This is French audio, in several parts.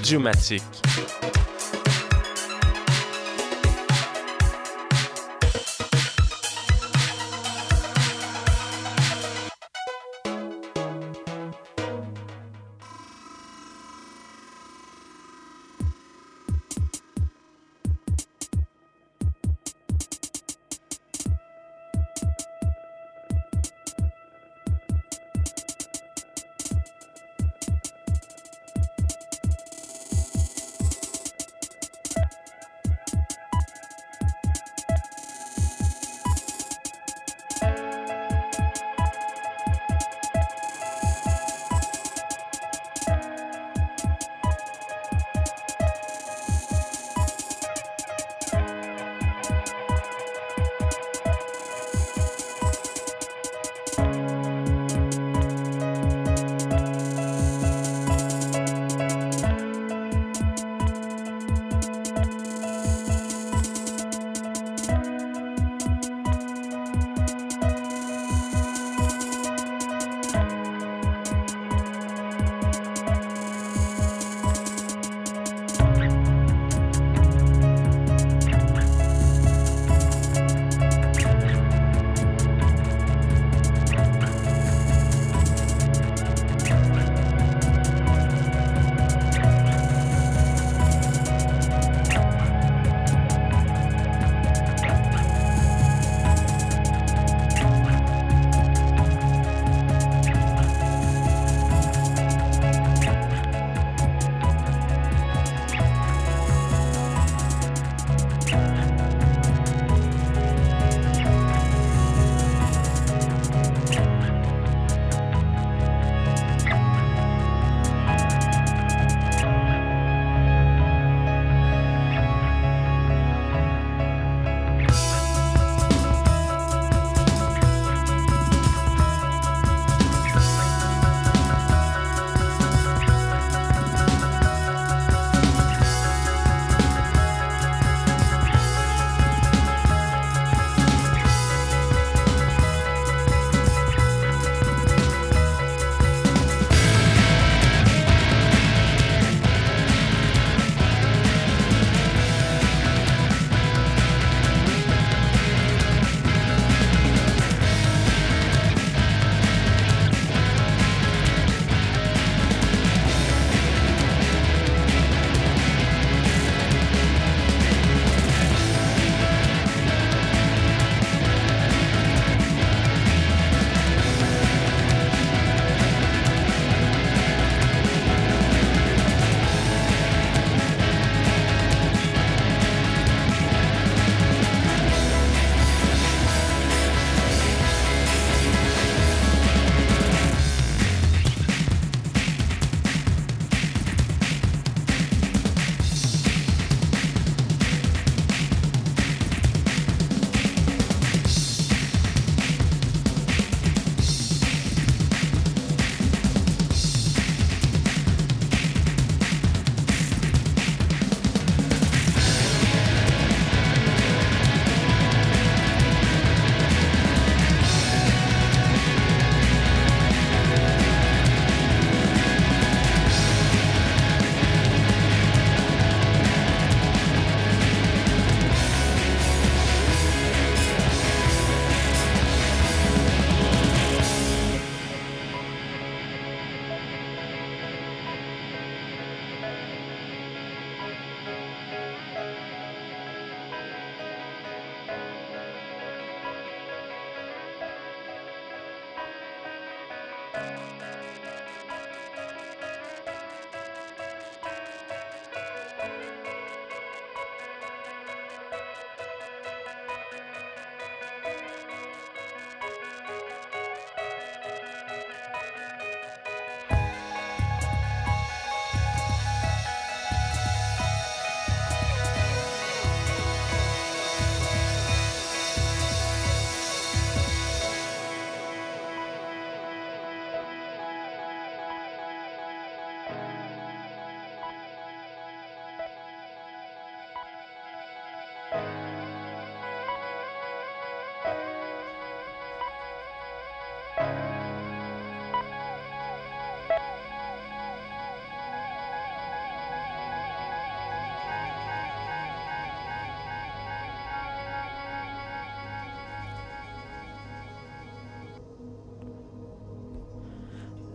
Audiomatique.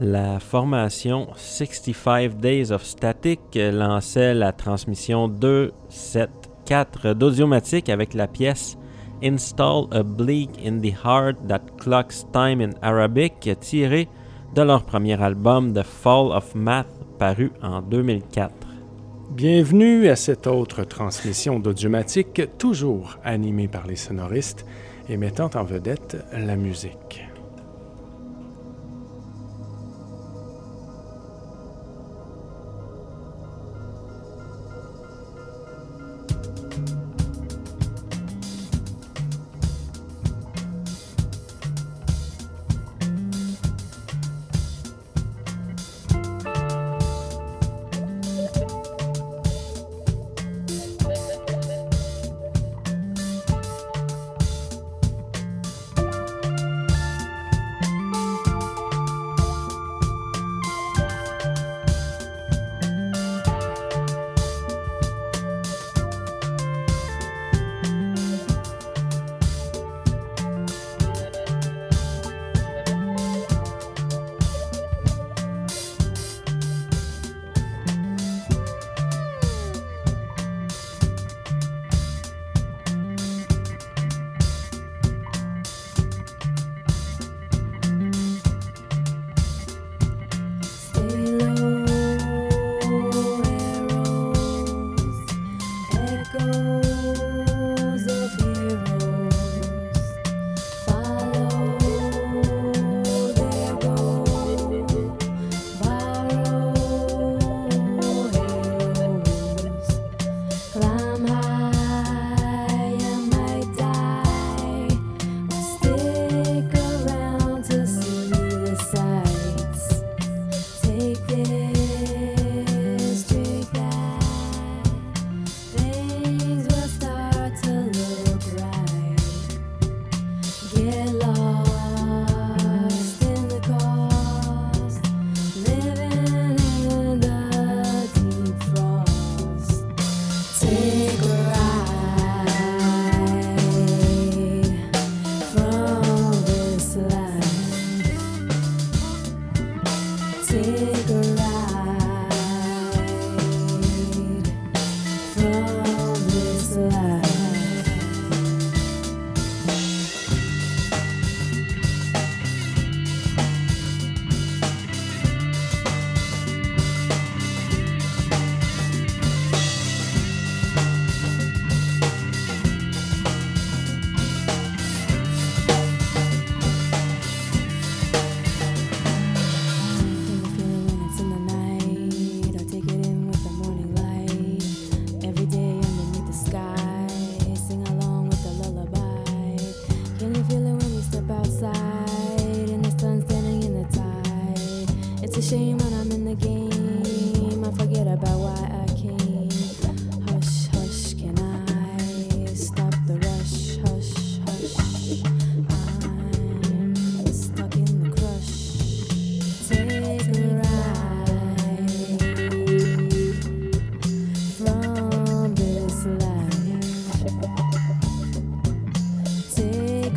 La formation 65 Days of Static lançait la transmission 274 d'Audiomatique avec la pièce Install a Bleak in the Heart That Clocks Time in Arabic, tirée de leur premier album The Fall of Math, paru en 2004. Bienvenue à cette autre transmission d'Audiomatique, toujours animée par les sonoristes et mettant en vedette la musique.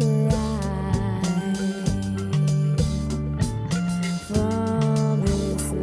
From this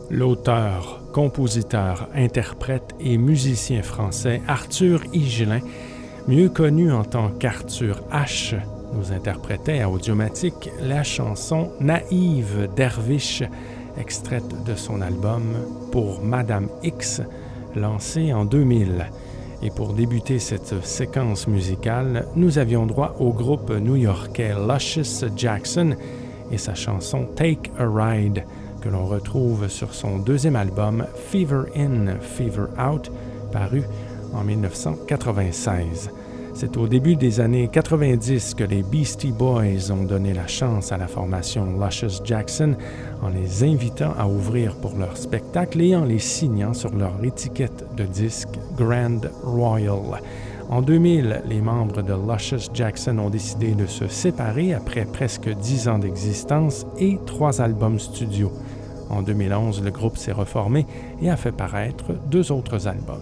L'auteur, compositeur, interprète et musicien français Arthur Higelin, mieux connu en tant qu'Arthur H., nous interprétait à Audiomatique la chanson Naïve Derviche, extraite de son album Pour Madame X, lancé en 2000. Et pour débuter cette séquence musicale, nous avions droit au groupe new-yorkais Luscious Jackson et sa chanson Take a Ride, que l'on retrouve sur son deuxième album Fever In, Fever Out, paru en 1996. C'est au début des années 90 que les Beastie Boys ont donné la chance à la formation Luscious Jackson en les invitant à ouvrir pour leur spectacle et en les signant sur leur étiquette de disque Grand Royal. En 2000, les membres de Luscious Jackson ont décidé de se séparer après presque 10 ans d'existence et 3 albums studio. En 2011, le groupe s'est reformé et a fait paraître 2 autres albums.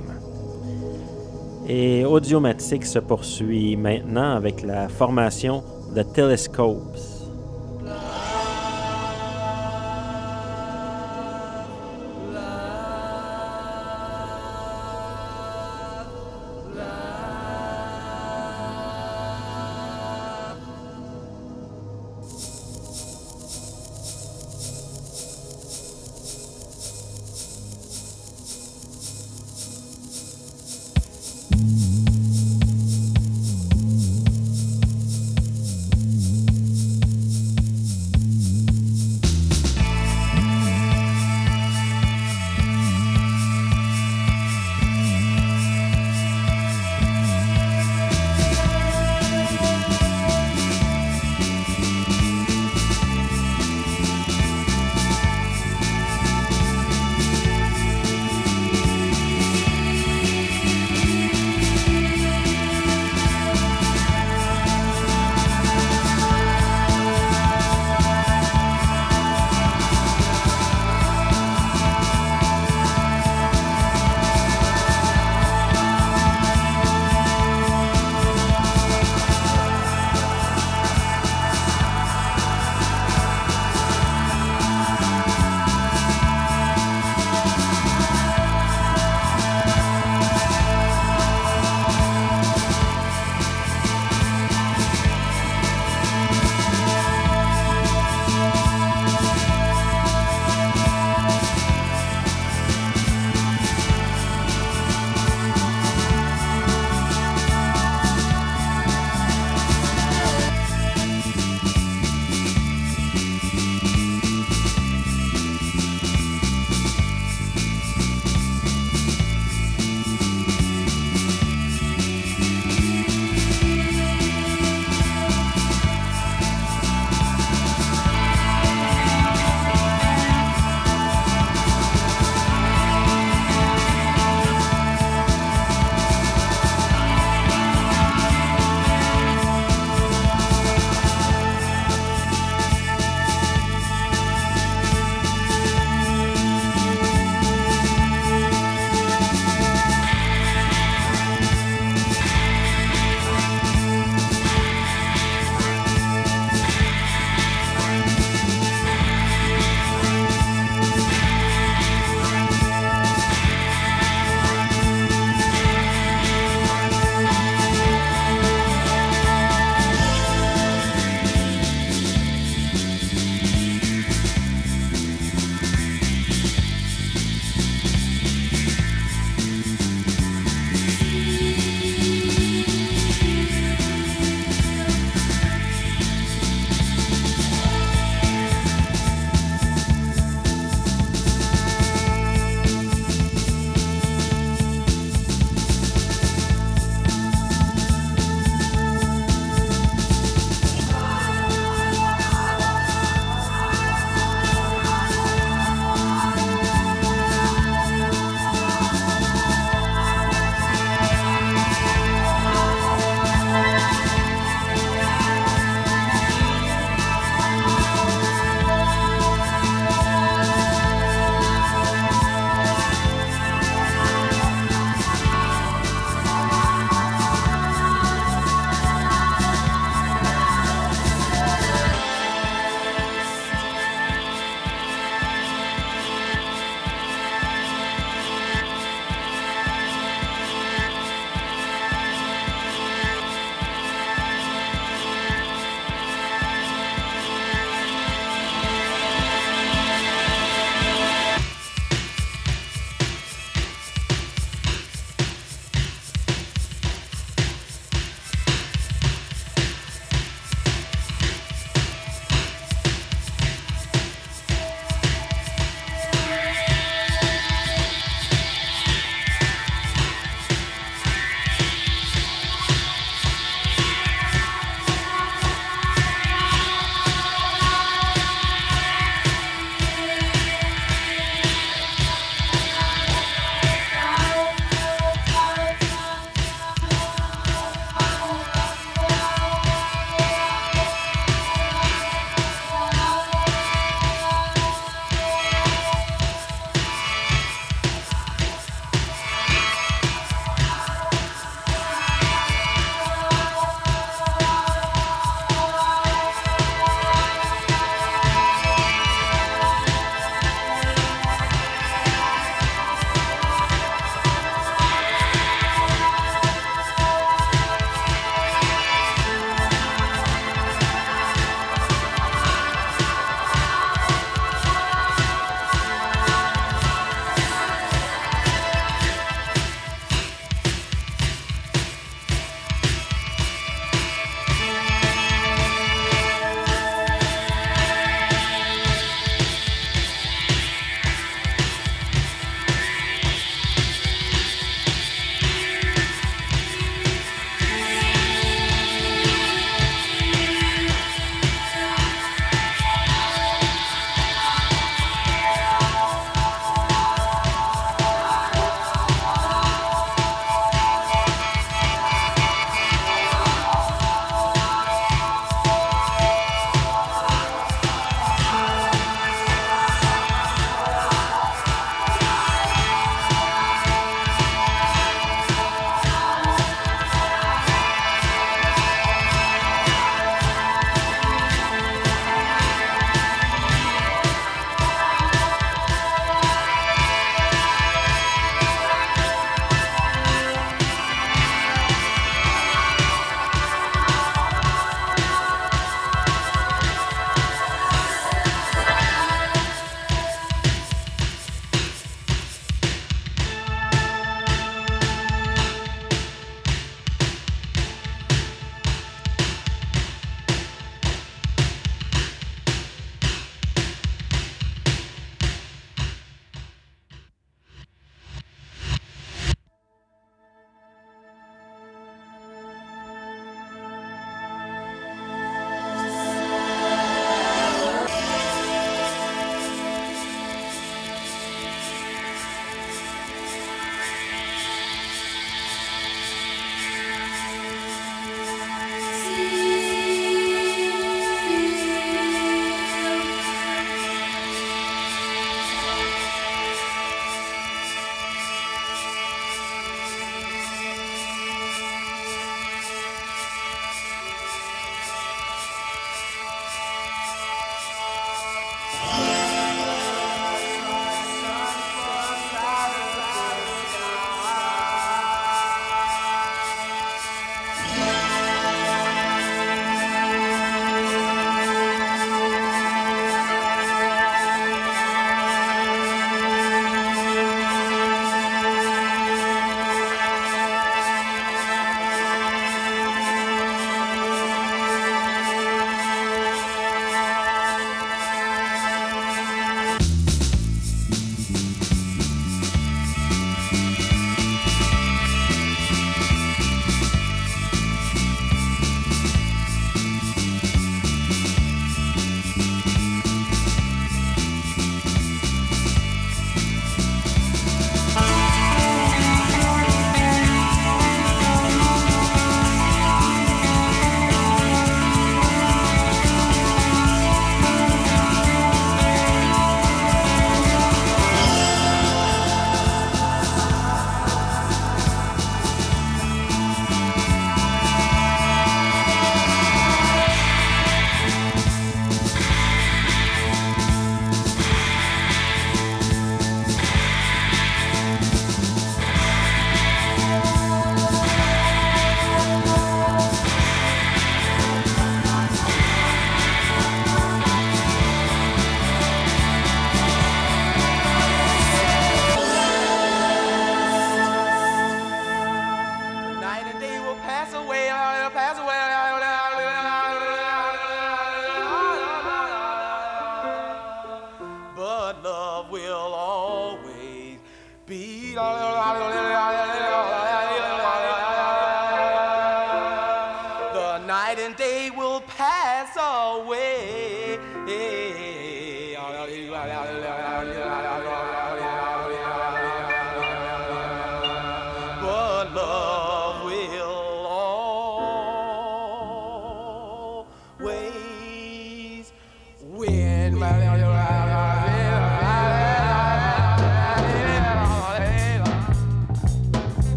Et Audiomatique se poursuit maintenant avec la formation The Telescopes.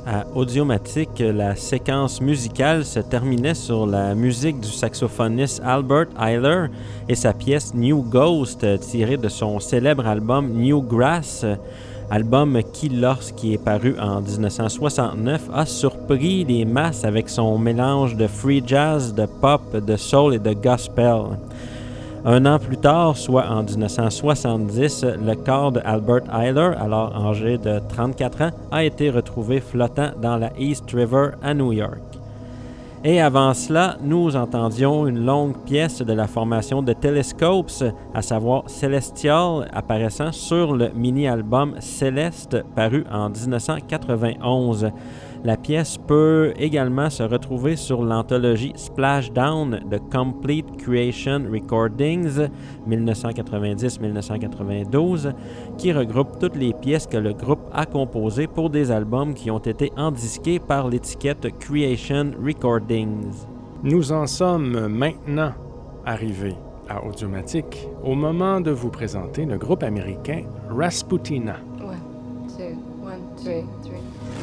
À Audiomatique, la séquence musicale se terminait sur la musique du saxophoniste Albert Ayler et sa pièce New Ghost, tirée de son célèbre album New Grass, album qui, lorsqu'il est paru en 1969, a surpris les masses avec son mélange de free jazz, de pop, de soul et de gospel. Un an plus tard, soit en 1970, le corps d'Albert Ayler, alors âgé de 34 ans, a été retrouvé flottant dans la East River à New York. Et avant cela, nous entendions une longue pièce de la formation de Telescopes, à savoir Celestial, apparaissant sur le mini-album Céleste, paru en 1991. La pièce peut également se retrouver sur l'anthologie Splashdown de Complete Creation Recordings 1990-1992, qui regroupe toutes les pièces que le groupe a composées pour des albums qui ont été endisqués par l'étiquette Creation Recordings. Nous en sommes maintenant arrivés à Audiomatique au moment de vous présenter le groupe américain Rasputina. 1, 2, 1, 3, 3.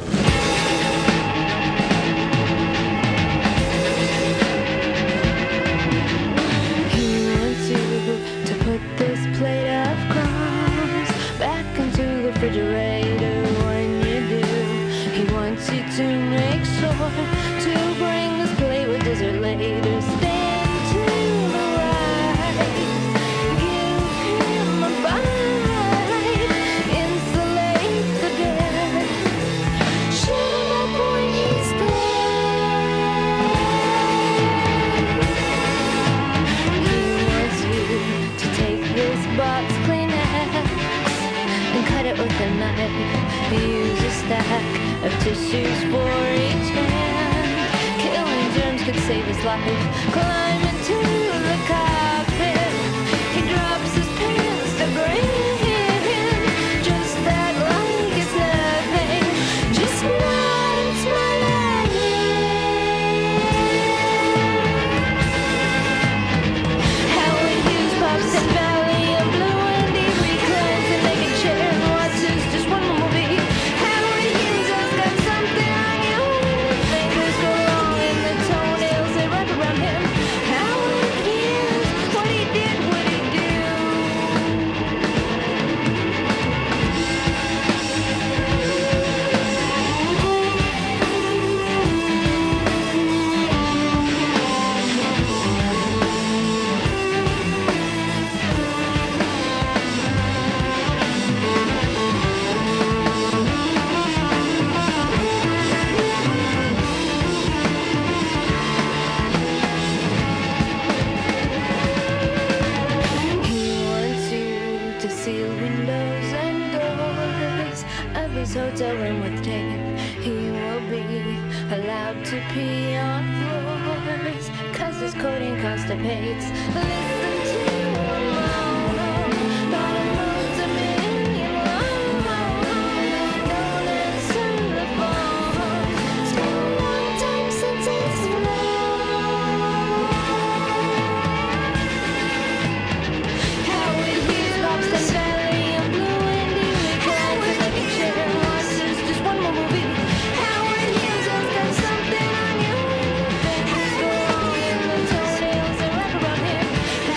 Refrigerator when you do. He wants you to make sure to bring this plate with dessert later. Stand to the right, give him a bite, insulate the dead. Shut up when he's dead. He wants you to take this box Kleenex and cut it with a knife. Use a stack of tissues for each hand. Killing germs could save his life. Climb into the cockpit. He drops his pants to grin. Just that like it's nothing. Just nod and smile at him. Howard Hughes pops in Valley of Blue and he reclines the naked chair and watches just one more movie. Howard Hughes has got something on you. The fingers go long and the toenails they wrap around him. Howard Hughes, what he did, what he do? He wants you to seal windows and doors of his hotel room with tape. He will be allowed to pee on floors, 'cause his coating constipates. Listen to him moan, not a multi-million long. Don't answer the phone. It's been a long time since he's flown. Howard Hughes pops the Valley of Blue and he reclines the naked chair and watches just one more movie. Howard Hughes has got something on you. The fingers go long and the toenails they wrap around him.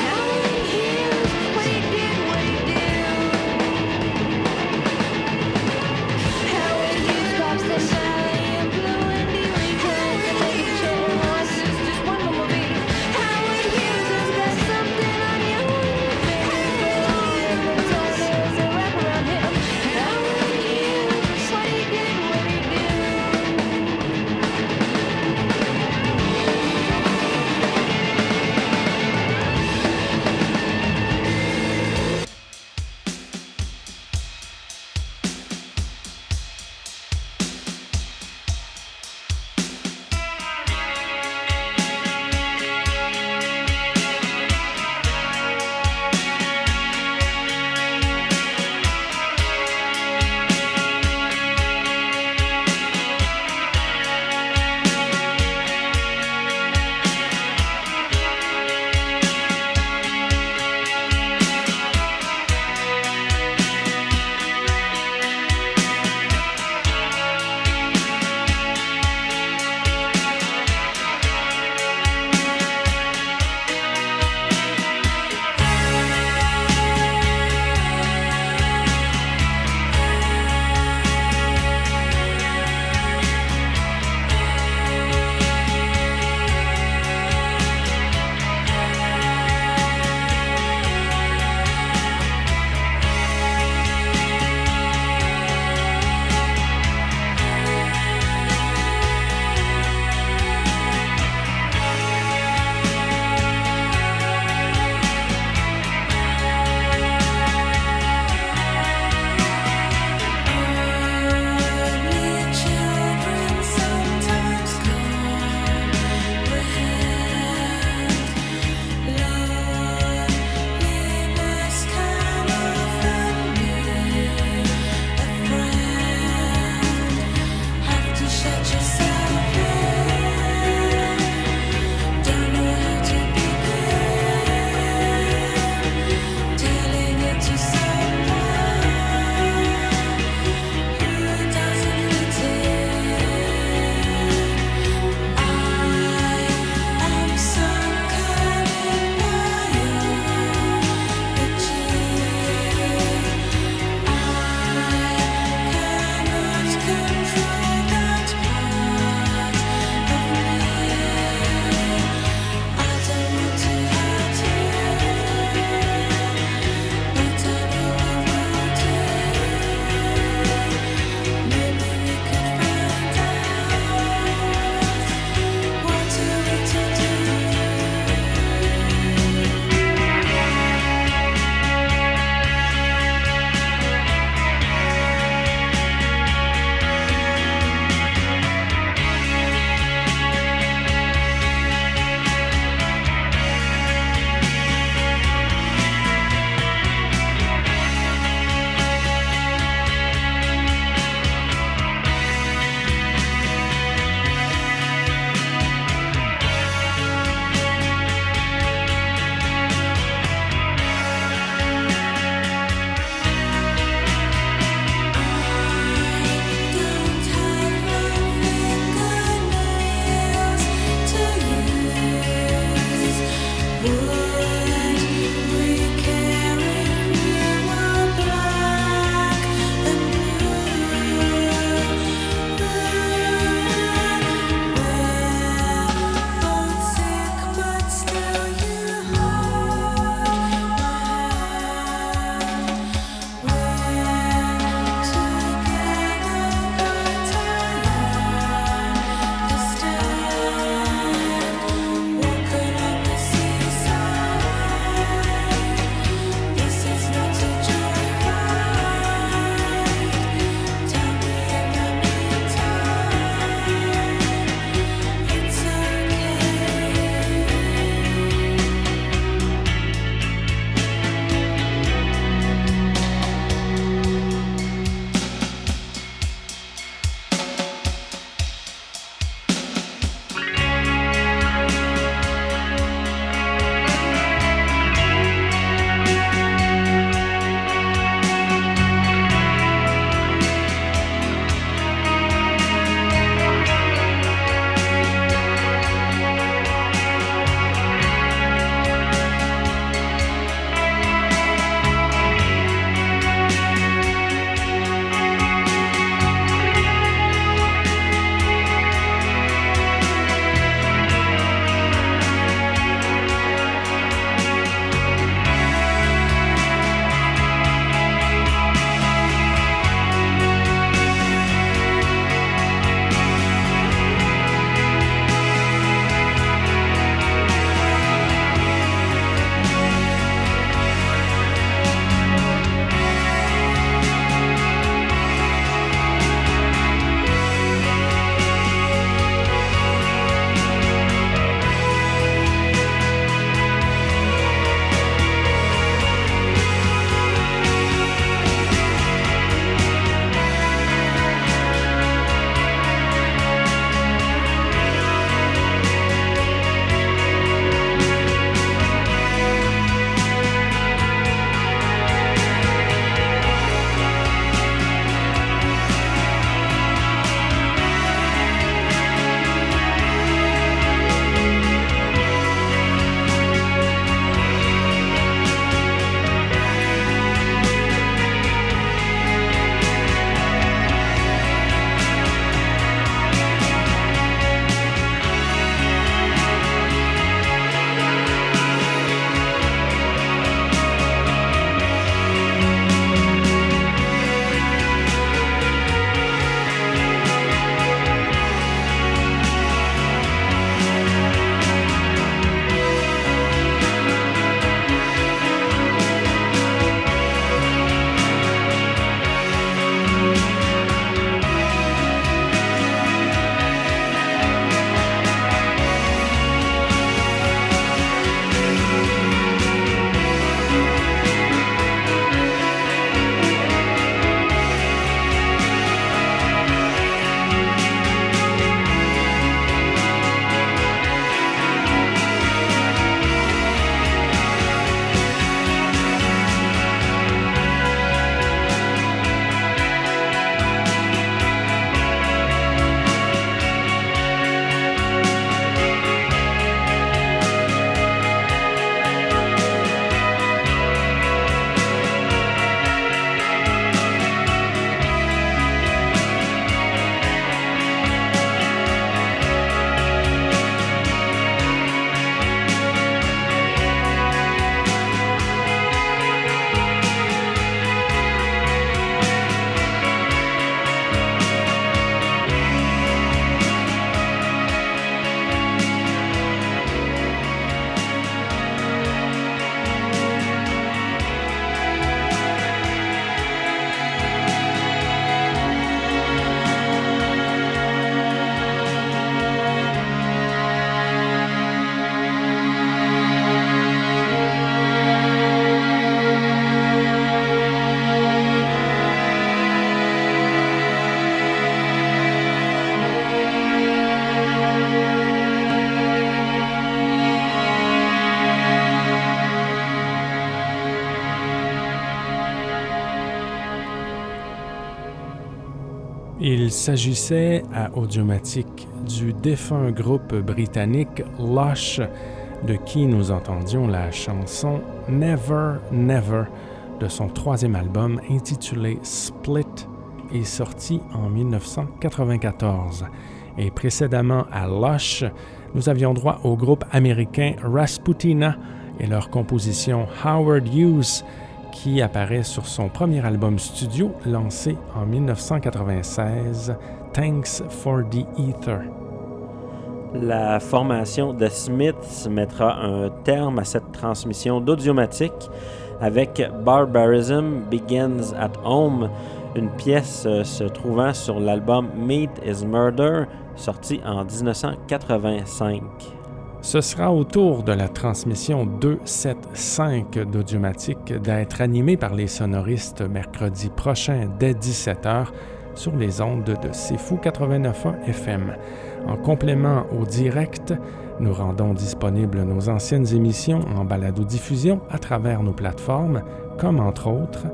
Il s'agissait à Audiomatique du défunt groupe britannique Lush, de qui nous entendions la chanson Never Never de son troisième album intitulé Split et sorti en 1994. Et précédemment à Lush, nous avions droit au groupe américain Rasputina et leur composition Howard Hughes qui apparaît sur son premier album studio lancé en 1996, Thanks for the Ether. La formation The Smiths mettra un terme à cette transmission d'Audiomatique avec Barbarism Begins at Home, une pièce se trouvant sur l'album Meat is Murder, sorti en 1985. Ce sera au tour de la transmission 275 d'Audiomatique d'être animée par les sonoristes mercredi prochain dès 17h sur les ondes de C'est Fou 89.1 FM. En complément au direct, nous rendons disponibles nos anciennes émissions en balado-diffusion à travers nos plateformes, comme entre autres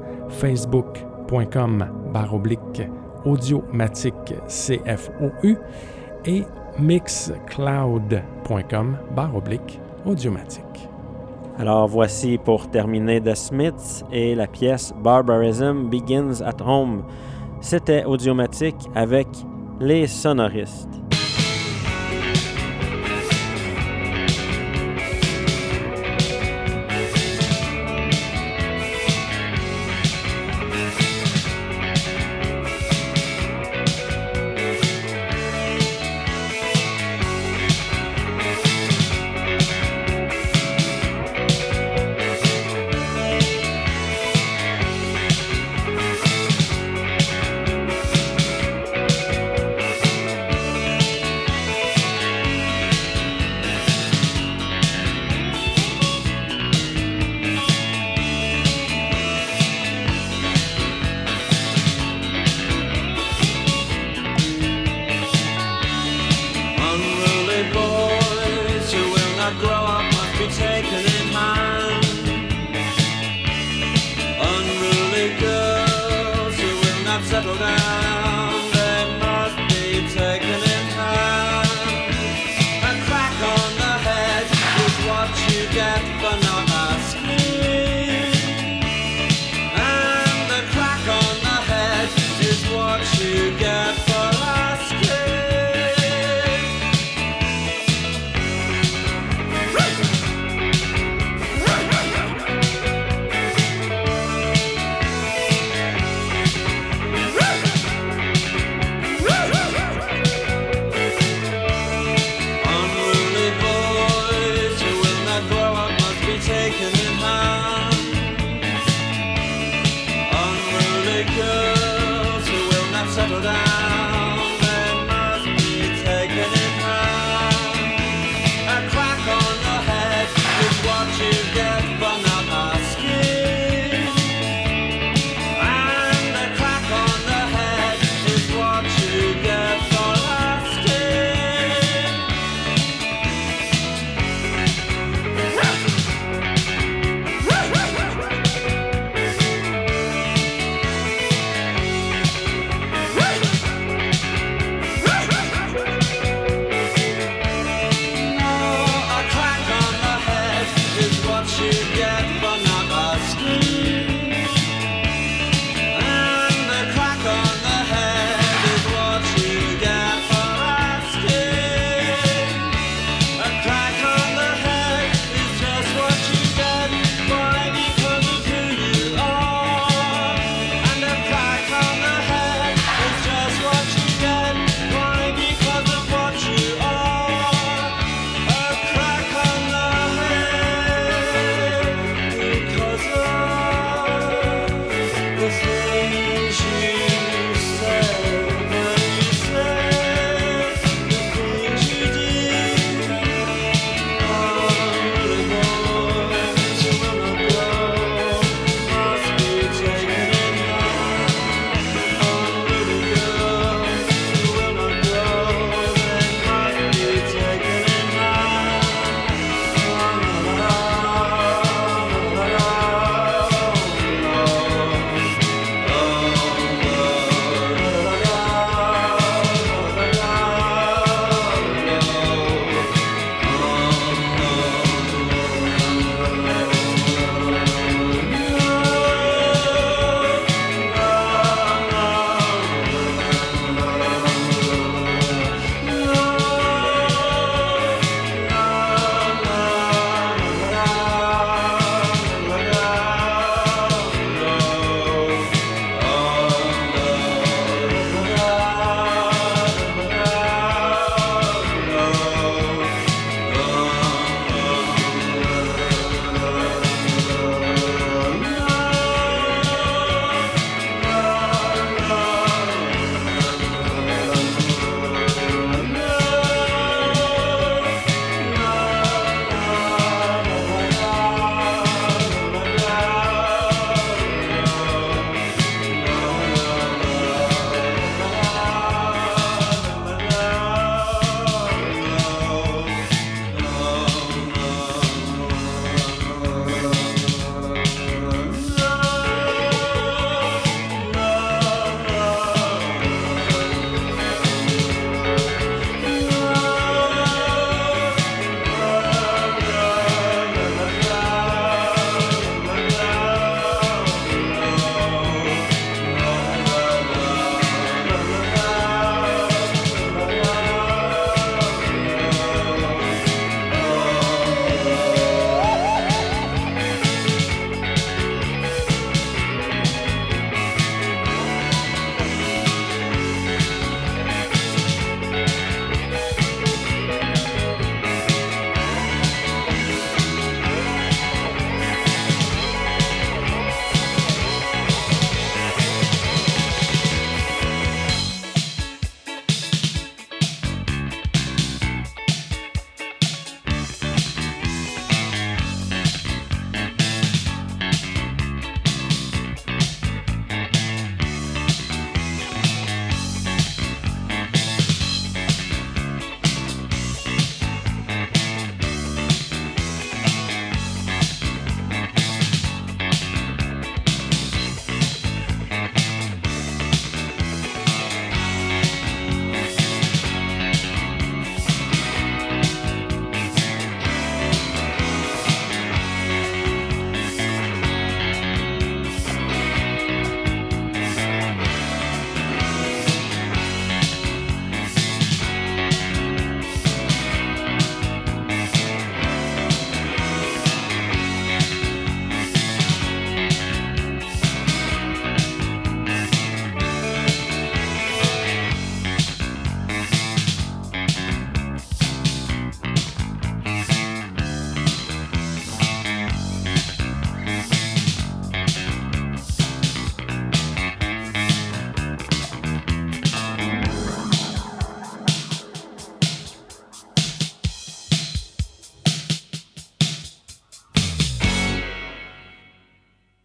facebook.com/audiomatique CFOU et mixcloud.com/audiomatique. Alors voici pour terminer The Smiths et la pièce Barbarism Begins at Home. C'était Audiomatique avec les sonoristes. Girls who will not settle down.